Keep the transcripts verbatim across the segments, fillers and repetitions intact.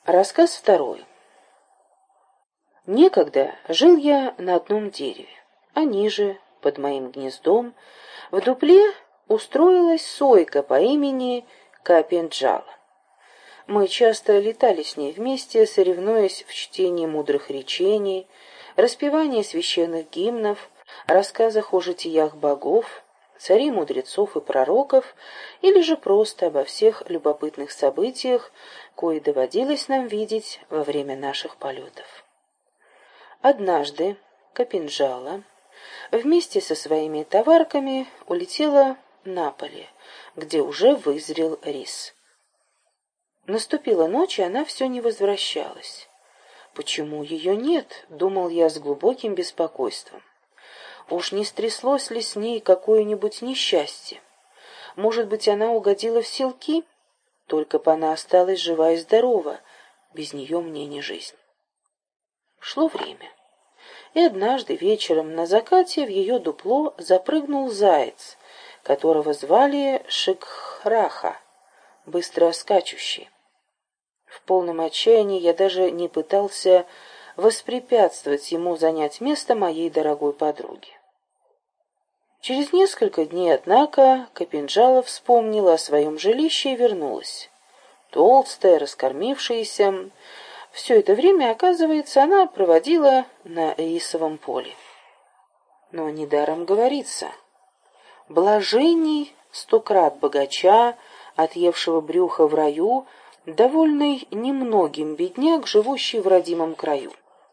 Рассказ второй. Некогда жил я на одном дереве, а ниже, под моим гнездом, в дупле устроилась сойка по имени Капинджала. Мы часто летали с ней вместе, соревнуясь в чтении мудрых речений, распевании священных гимнов, рассказах о житиях богов, царей, мудрецов и пророков, или же просто обо всех любопытных событиях, кои доводилось нам видеть во время наших полетов. Однажды Капинджала вместе со своими товарками улетела на поле, где уже вызрел рис. Наступила ночь, и она все не возвращалась. «Почему ее нет?» — думал я с глубоким беспокойством. Уж не стряслось ли с ней какое-нибудь несчастье? Может быть, она угодила в селки? Только бы она осталась жива и здорова, без нее мне не жизнь. Шло время, и однажды вечером на закате в ее дупло запрыгнул заяц, которого звали Шикхраха, быстро скачущий. В полном отчаянии я даже не пытался воспрепятствовать ему занять место моей дорогой подруги. Через несколько дней, однако, Капинджала вспомнила о своем жилище и вернулась. Толстая, раскормившаяся, все это время, оказывается, она проводила на рисовом поле. Но недаром говорится: блаженней стократ богача, отъевшего брюха в раю, довольный немногим бедняк, живущий в родимом краю.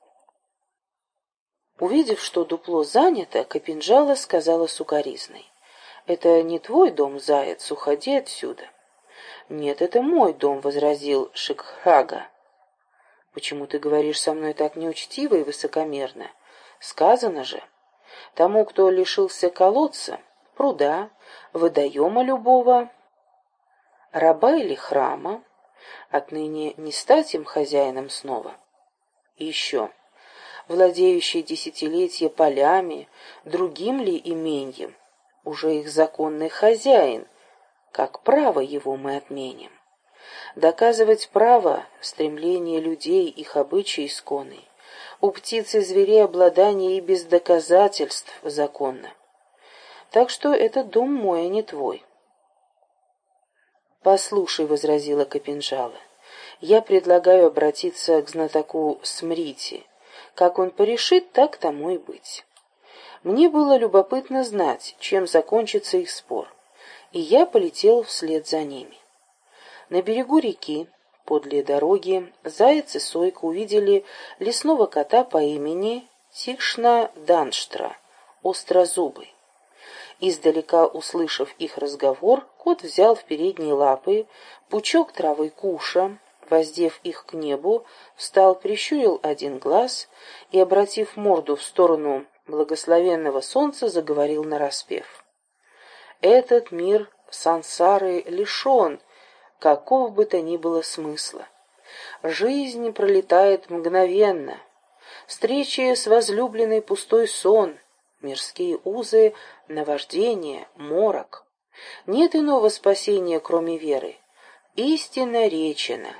Увидев, что дупло занято, Капинджала сказала сукаризной: «Это не твой дом, заяц, уходи отсюда». «Нет, это мой дом», — возразил Шикхрага. «Почему ты говоришь со мной так неучтиво и высокомерно? Сказано же, тому, кто лишился колодца, пруда, водоема любого, раба или храма, отныне не стать им хозяином снова. И еще, владеющий десятилетия полями, другим ли именьем, уже их законный хозяин, как право его мы отменим. Доказывать право — стремление людей, их обычаи исконный, у птиц и зверей обладание и без доказательств законно. Так что этот дом мой, а не твой». «Послушай», — возразила Капинджала, — «я предлагаю обратиться к знатоку Смрити. Как он порешит, так тому и быть». Мне было любопытно знать, чем закончится их спор, и я полетел вслед за ними. На берегу реки, подле дороги, заяц и сойка увидели лесного кота по имени Тикшна-Данштра, острозубый. Издалека услышав их разговор, кот взял в передние лапы пучок травы куша, воздев их к небу, встал, прищурил один глаз и, обратив морду в сторону благословенного солнца, заговорил нараспев: «Этот мир сансары лишен какого бы то ни было смысла. Жизнь пролетает мгновенно. Встречи с возлюбленной пустой сон, мирские узы, наваждение, морок. Нет иного спасения, кроме веры. Истинно речено.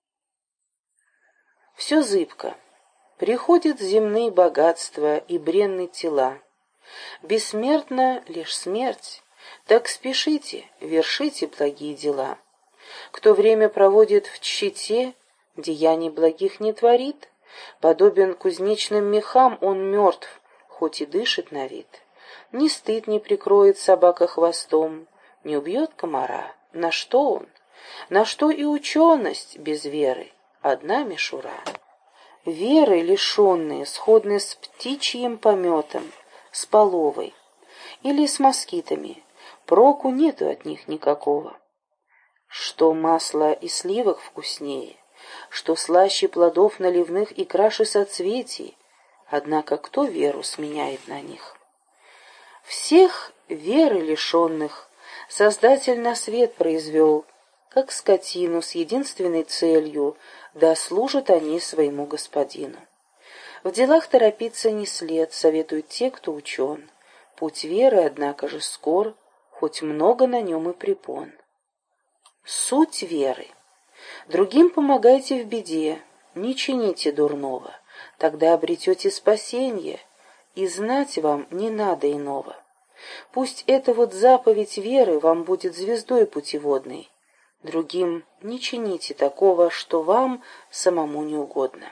Все зыбко. Приходят земные богатства и бренные тела. Бессмертна лишь смерть. Так спешите, вершите благие дела. Кто время проводит в тщете, деяний благих не творит. Подобен кузнечным мехам, он мертв, хоть и дышит на вид. Ни стыд не прикроет собака хвостом, не убьет комара. На что он? На что и ученость без веры? Одна мишура. Веры лишенные сходны с птичьим пометом, с половой или с москитами. Проку нету от них никакого. Что масло и сливок вкуснее, что слаще плодов наливных и краше соцветий, однако кто веру сменяет на них? Всех веры лишенных Создатель на свет произвел, как скотину с единственной целью, да служат они своему господину. В делах торопиться не след, советуют те, кто учен. Путь веры, однако же, скор, хоть много на нем и препон. Суть веры. Другим помогайте в беде, не чините дурного, тогда обретете спасение, и знать вам не надо иного. Пусть эта вот заповедь веры вам будет звездой путеводной. Другим не чините такого, что вам самому не угодно.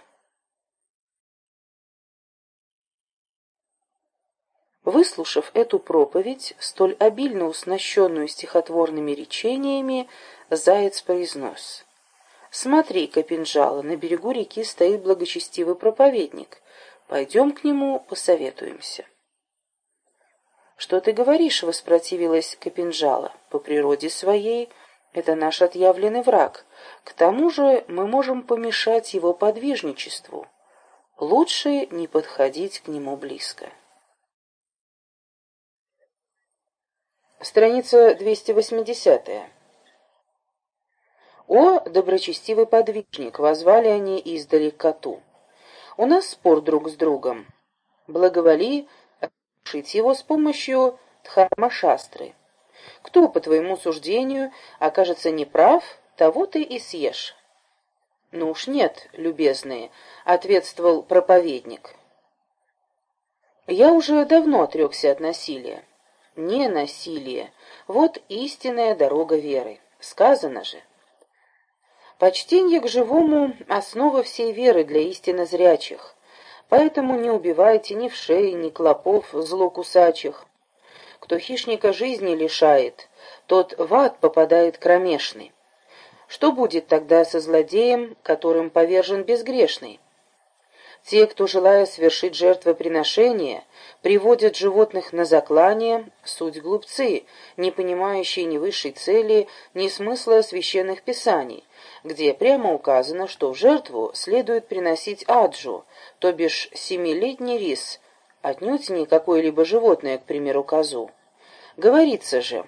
Выслушав эту проповедь, столь обильно уснащенную стихотворными речениями, заяц произнес: «Смотри, Копинжала, на берегу реки стоит благочестивый проповедник. Пойдем к нему, посоветуемся». «Что ты говоришь?» — воспротивилась Копинжала. «По природе своей это наш отъявленный враг. К тому же мы можем помешать его подвижничеству. Лучше не подходить к нему близко». Страница двести восьмидесятая. «О, доброчестивый подвижник!» — возвали они издали к коту. «У нас спор друг с другом. Благоволи решить его с помощью дхарма-шастры. Кто, по твоему суждению, окажется неправ, того ты и съешь». «Ну уж нет, любезные», — ответствовал проповедник. «Я уже давно отрекся от насилия». «Не насилие. Вот истинная дорога веры. Сказано же. Почтение к живому — основа всей веры для истинно зрячих. Поэтому не убивайте ни вшей, ни клопов злокусачих. Кто хищника жизни лишает, тот в ад попадает кромешный. Что будет тогда со злодеем, которым повержен безгрешный? Те, кто, желая совершить жертвоприношение, приводят животных на заклание, суть глупцы, не понимающие ни высшей цели, ни смысла священных писаний, где прямо указано, что в жертву следует приносить аджу, то бишь семилетний рис, отнюдь не какое-либо животное, к примеру, козу. Говорится же: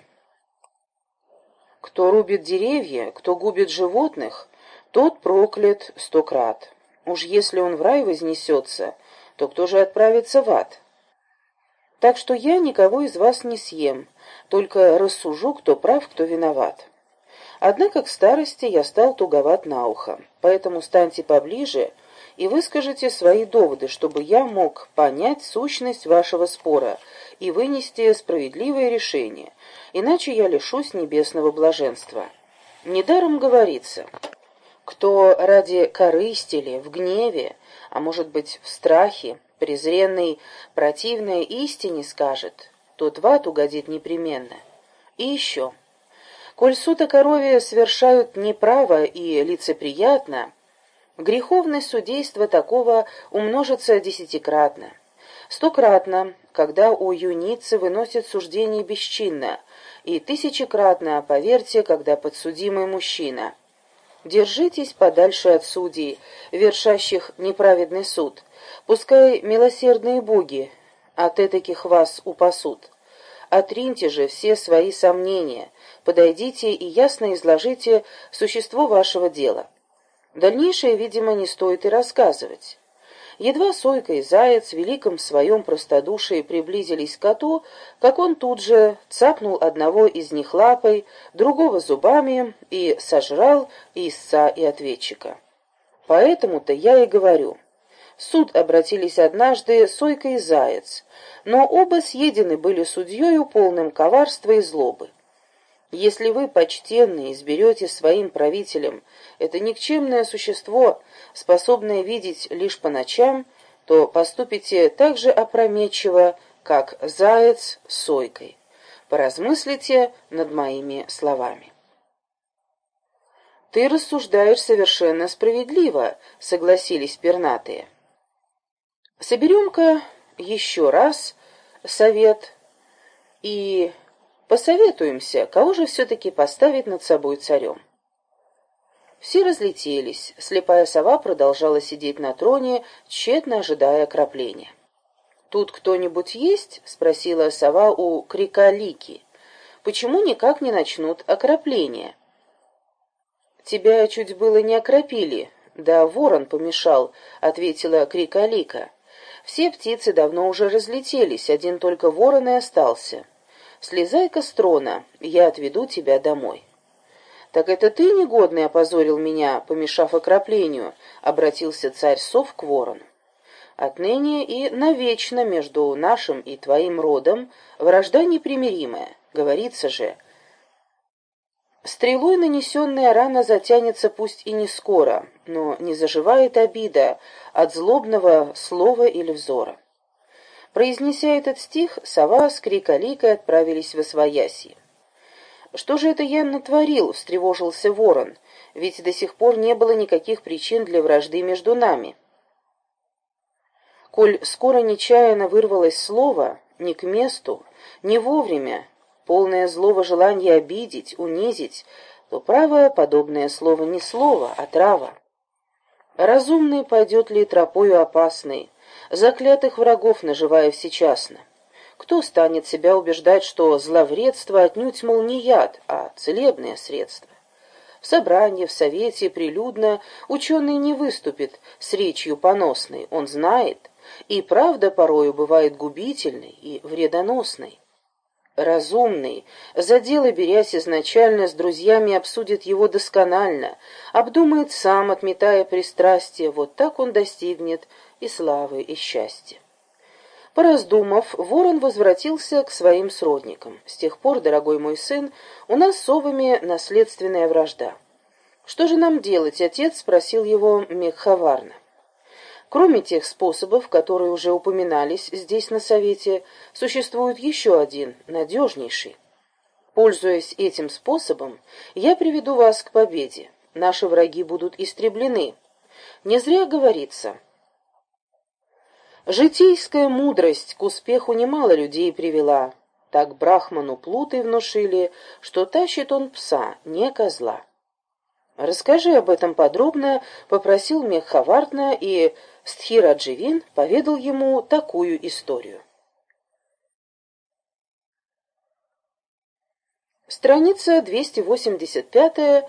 кто рубит деревья, кто губит животных, тот проклят сто крат. Уж если он в рай вознесется, то кто же отправится в ад? Так что я никого из вас не съем, только рассужу, кто прав, кто виноват. Однако к старости я стал туговат на ухо, поэтому станьте поближе и выскажите свои доводы, чтобы я мог понять сущность вашего спора и вынести справедливое решение, иначе я лишусь небесного блаженства. Недаром говорится: кто ради корысти ли, в гневе, а может быть в страхе, презренный, противное истине скажет, тот в ад угодит непременно. И еще: коль суд о корове совершают неправо и лицеприятно, греховность судейства такого умножится десятикратно. Стократно, когда у юницы выносят суждение бесчинно, и тысячекратно, поверьте, когда подсудимый мужчина. Держитесь подальше от судей, вершащих неправедный суд. Пускай милосердные боги от этаких вас упасут. Отриньте же все свои сомнения, подойдите и ясно изложите существо вашего дела. Дальнейшее, видимо, не стоит и рассказывать. Едва Сойка и Заяц в великом своем простодушии приблизились к коту, как он тут же цапнул одного из них лапой, другого зубами и сожрал и истца, и ответчика. Поэтому-то я и говорю. В суд обратились однажды Сойка и Заяц, но оба съедены были судьею полным коварства и злобы. Если вы, почтенные, изберете своим правителем это никчемное существо, способное видеть лишь по ночам, то поступите так же опрометчиво, как заяц с сойкой. Поразмыслите над моими словами. «Ты рассуждаешь совершенно справедливо», — согласились пернатые. «Соберем-ка еще раз совет и посоветуемся, кого же все-таки поставить над собой царем». Все разлетелись. Слепая сова продолжала сидеть на троне, тщетно ожидая окропления. «Тут кто-нибудь есть?» — спросила сова у Крикалики. «Почему никак не начнут окропление?» «Тебя чуть было не окропили, да ворон помешал», — ответила Крикалика. «Все птицы давно уже разлетелись, один только ворон и остался. Слезай-ка с трона, я отведу тебя домой». «Так это ты, негодный, опозорил меня, помешав окроплению», — обратился царь сов к ворону. «Отныне и навечно между нашим и твоим родом вражда непримиримая. Говорится же, стрелой нанесенная рана затянется пусть и не скоро, но не заживает обида от злобного слова или взора». Произнеся этот стих, сова с криколикой отправились в освоясье. «Что же это я натворил?» — встревожился ворон. «Ведь до сих пор не было никаких причин для вражды между нами». Коль скоро нечаянно вырвалось слово, не к месту, не вовремя, полное злого желания обидеть, унизить, то право подобное слово не слово, а трава. Разумный пойдет ли тропою опасной, заклятых врагов наживая всечасно? Кто станет себя убеждать, что зловредство отнюдь, мол, не яд, а целебное средство? В собрании, в совете, прилюдно ученый не выступит с речью поносной, он знает, и правда порою бывает губительной и вредоносной. Разумный, за дело берясь изначально, с друзьями обсудит его досконально, обдумает сам, отметая пристрастие, вот так он достигнет и славы, и счастья. Пораздумав, ворон возвратился к своим сродникам. С тех пор, дорогой мой сын, у нас с совами наследственная вражда. «Что же нам делать, отец?» — спросил его Мекхаварна. Кроме тех способов, которые уже упоминались здесь на совете, существует еще один, надежнейший. Пользуясь этим способом, я приведу вас к победе. Наши враги будут истреблены. Не зря говорится: житейская мудрость к успеху немало людей привела. Так брахману плуты внушили, что тащит он пса, не козла. «Расскажи об этом подробно», — попросил Мекхавартна, и Стхирадживин поведал ему такую историю. Страница двести восемьдесят пять.